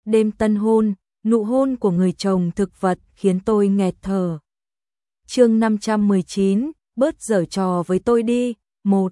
Đêm tân hôn, nụ hôn của người chồng thực vật khiến tôi nghẹt thở. Chương 519, bớt giở trò với tôi đi. 1.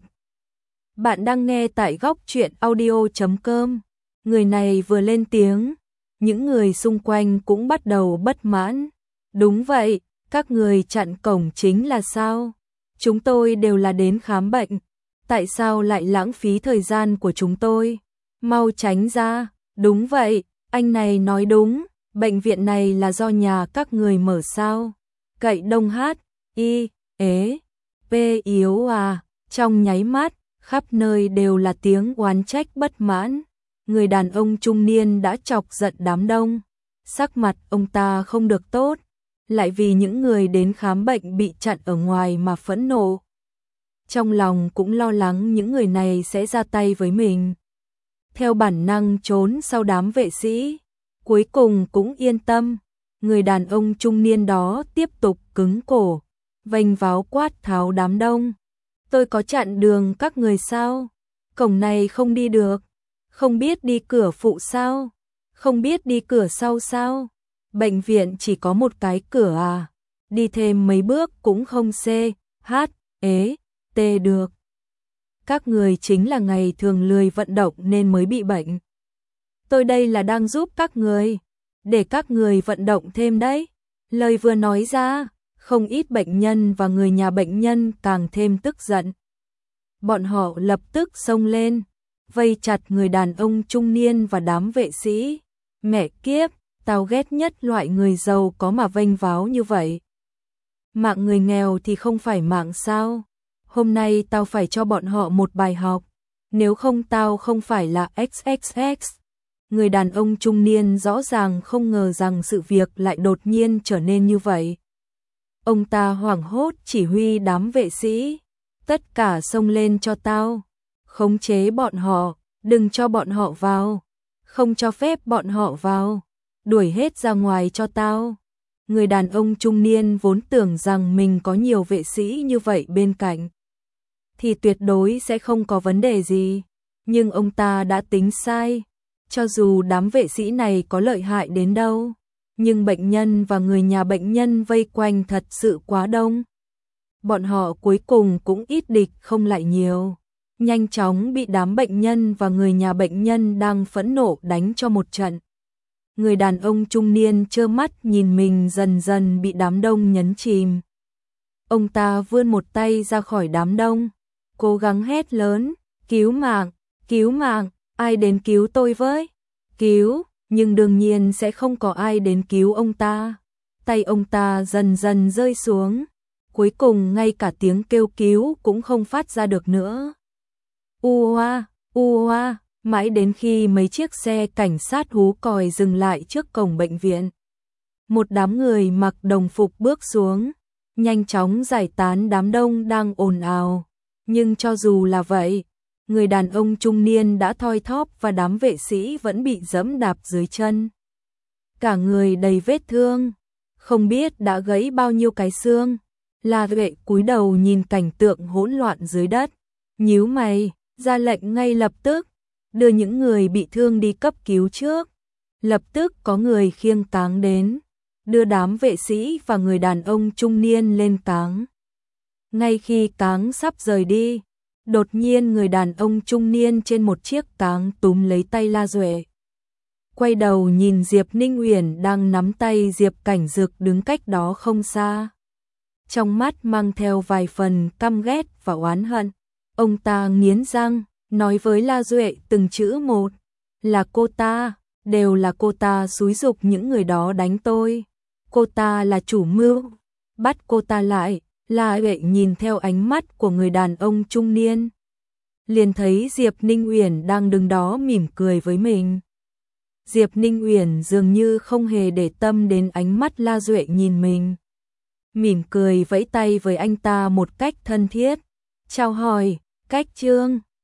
Bạn đang nghe tại góc truyện audio.com. Người này vừa lên tiếng, những người xung quanh cũng bắt đầu bất mãn. Đúng vậy, các người chặn cổng chính là sao? Chúng tôi đều là đến khám bệnh, tại sao lại lãng phí thời gian của chúng tôi? Mau tránh ra. Đúng vậy, anh này nói đúng, bệnh viện này là do nhà các người mở sao? Cậy đông hát, y, ế, p yếu à, trong nháy mắt, khắp nơi đều là tiếng oán trách bất mãn. Người đàn ông trung niên đã chọc giận đám đông. Sắc mặt ông ta không được tốt, lại vì những người đến khám bệnh bị chặn ở ngoài mà phẫn nộ. Trong lòng cũng lo lắng những người này sẽ ra tay với mình. Theo bản năng trốn sau đám vệ sĩ, cuối cùng cũng yên tâm. Người đàn ông trung niên đó tiếp tục cứng cổ, vênh váo quát tháo đám đông. Tôi có chặn đường các người sao? Cổng này không đi được. Không biết đi cửa phụ sao? Không biết đi cửa sau sao? Bệnh viện chỉ có một cái cửa à? Đi thêm mấy bước cũng không c, h, ế, t được. Các người chính là ngày thường lười vận động nên mới bị bệnh. Tôi đây là đang giúp các người, để các người vận động thêm đấy. Lời vừa nói ra, không ít bệnh nhân và người nhà bệnh nhân càng thêm tức giận. Bọn họ lập tức xông lên, vây chặt người đàn ông trung niên và đám vệ sĩ. Mẹ kiếp, tao ghét nhất loại người giàu có mà vênh váo như vậy. Mạng người nghèo thì không phải mạng sao? Hôm nay tao phải cho bọn họ một bài học, nếu không tao không phải là XXX. Người đàn ông trung niên rõ ràng không ngờ rằng sự việc lại đột nhiên trở nên như vậy. Ông ta hoảng hốt chỉ huy đám vệ sĩ, tất cả xông lên cho tao, khống chế bọn họ, đừng cho bọn họ vào, không cho phép bọn họ vào, đuổi hết ra ngoài cho tao. Người đàn ông trung niên vốn tưởng rằng mình có nhiều vệ sĩ như vậy bên cạnh thì tuyệt đối sẽ không có vấn đề gì, nhưng ông ta đã tính sai. Cho dù đám vệ sĩ này có lợi hại đến đâu, nhưng bệnh nhân và người nhà bệnh nhân vây quanh thật sự quá đông. Bọn họ cuối cùng cũng ít địch không lại nhiều, nhanh chóng bị đám bệnh nhân và người nhà bệnh nhân đang phẫn nộ đánh cho một trận. Người đàn ông trung niên trơ mắt nhìn mình dần dần bị đám đông nhấn chìm. Ông ta vươn một tay ra khỏi đám đông, cố gắng hét lớn, cứu mạng, ai đến cứu tôi với? Cứu, nhưng đương nhiên sẽ không có ai đến cứu ông ta. Tay ông ta dần dần rơi xuống, cuối cùng ngay cả tiếng kêu cứu cũng không phát ra được nữa. U oa, mãi đến khi mấy chiếc xe cảnh sát hú còi dừng lại trước cổng bệnh viện. Một đám người mặc đồng phục bước xuống, nhanh chóng giải tán đám đông đang ồn ào. Nhưng cho dù là vậy, người đàn ông trung niên đã thoi thóp và đám vệ sĩ vẫn bị giẫm đạp dưới chân. Cả người đầy vết thương, không biết đã gãy bao nhiêu cái xương. La Duệ cúi đầu nhìn cảnh tượng hỗn loạn dưới đất, nhíu mày, ra lệnh ngay lập tức, đưa những người bị thương đi cấp cứu trước. Lập tức có người khiêng cáng đến, đưa đám vệ sĩ và người đàn ông trung niên lên cáng. Ngay khi cáng sắp rời đi, đột nhiên người đàn ông trung niên trên một chiếc cáng túm lấy tay La Duệ. Quay đầu nhìn Diệp Ninh Uyển đang nắm tay Diệp Cảnh Dực đứng cách đó không xa. Trong mắt mang theo vài phần căm ghét và oán hận. Ông ta nghiến răng, nói với La Duệ từng chữ một. Là cô ta, đều là cô ta xúi giục những người đó đánh tôi. Cô ta là chủ mưu, bắt cô ta lại. La Duệ nhìn theo ánh mắt của người đàn ông trung niên, liền thấy Diệp Ninh Uyển đang đứng đó mỉm cười với mình. Diệp Ninh Uyển dường như không hề để tâm đến ánh mắt La Duệ nhìn mình, mỉm cười vẫy tay với anh ta một cách thân thiết, chào hỏi, Cách Trương,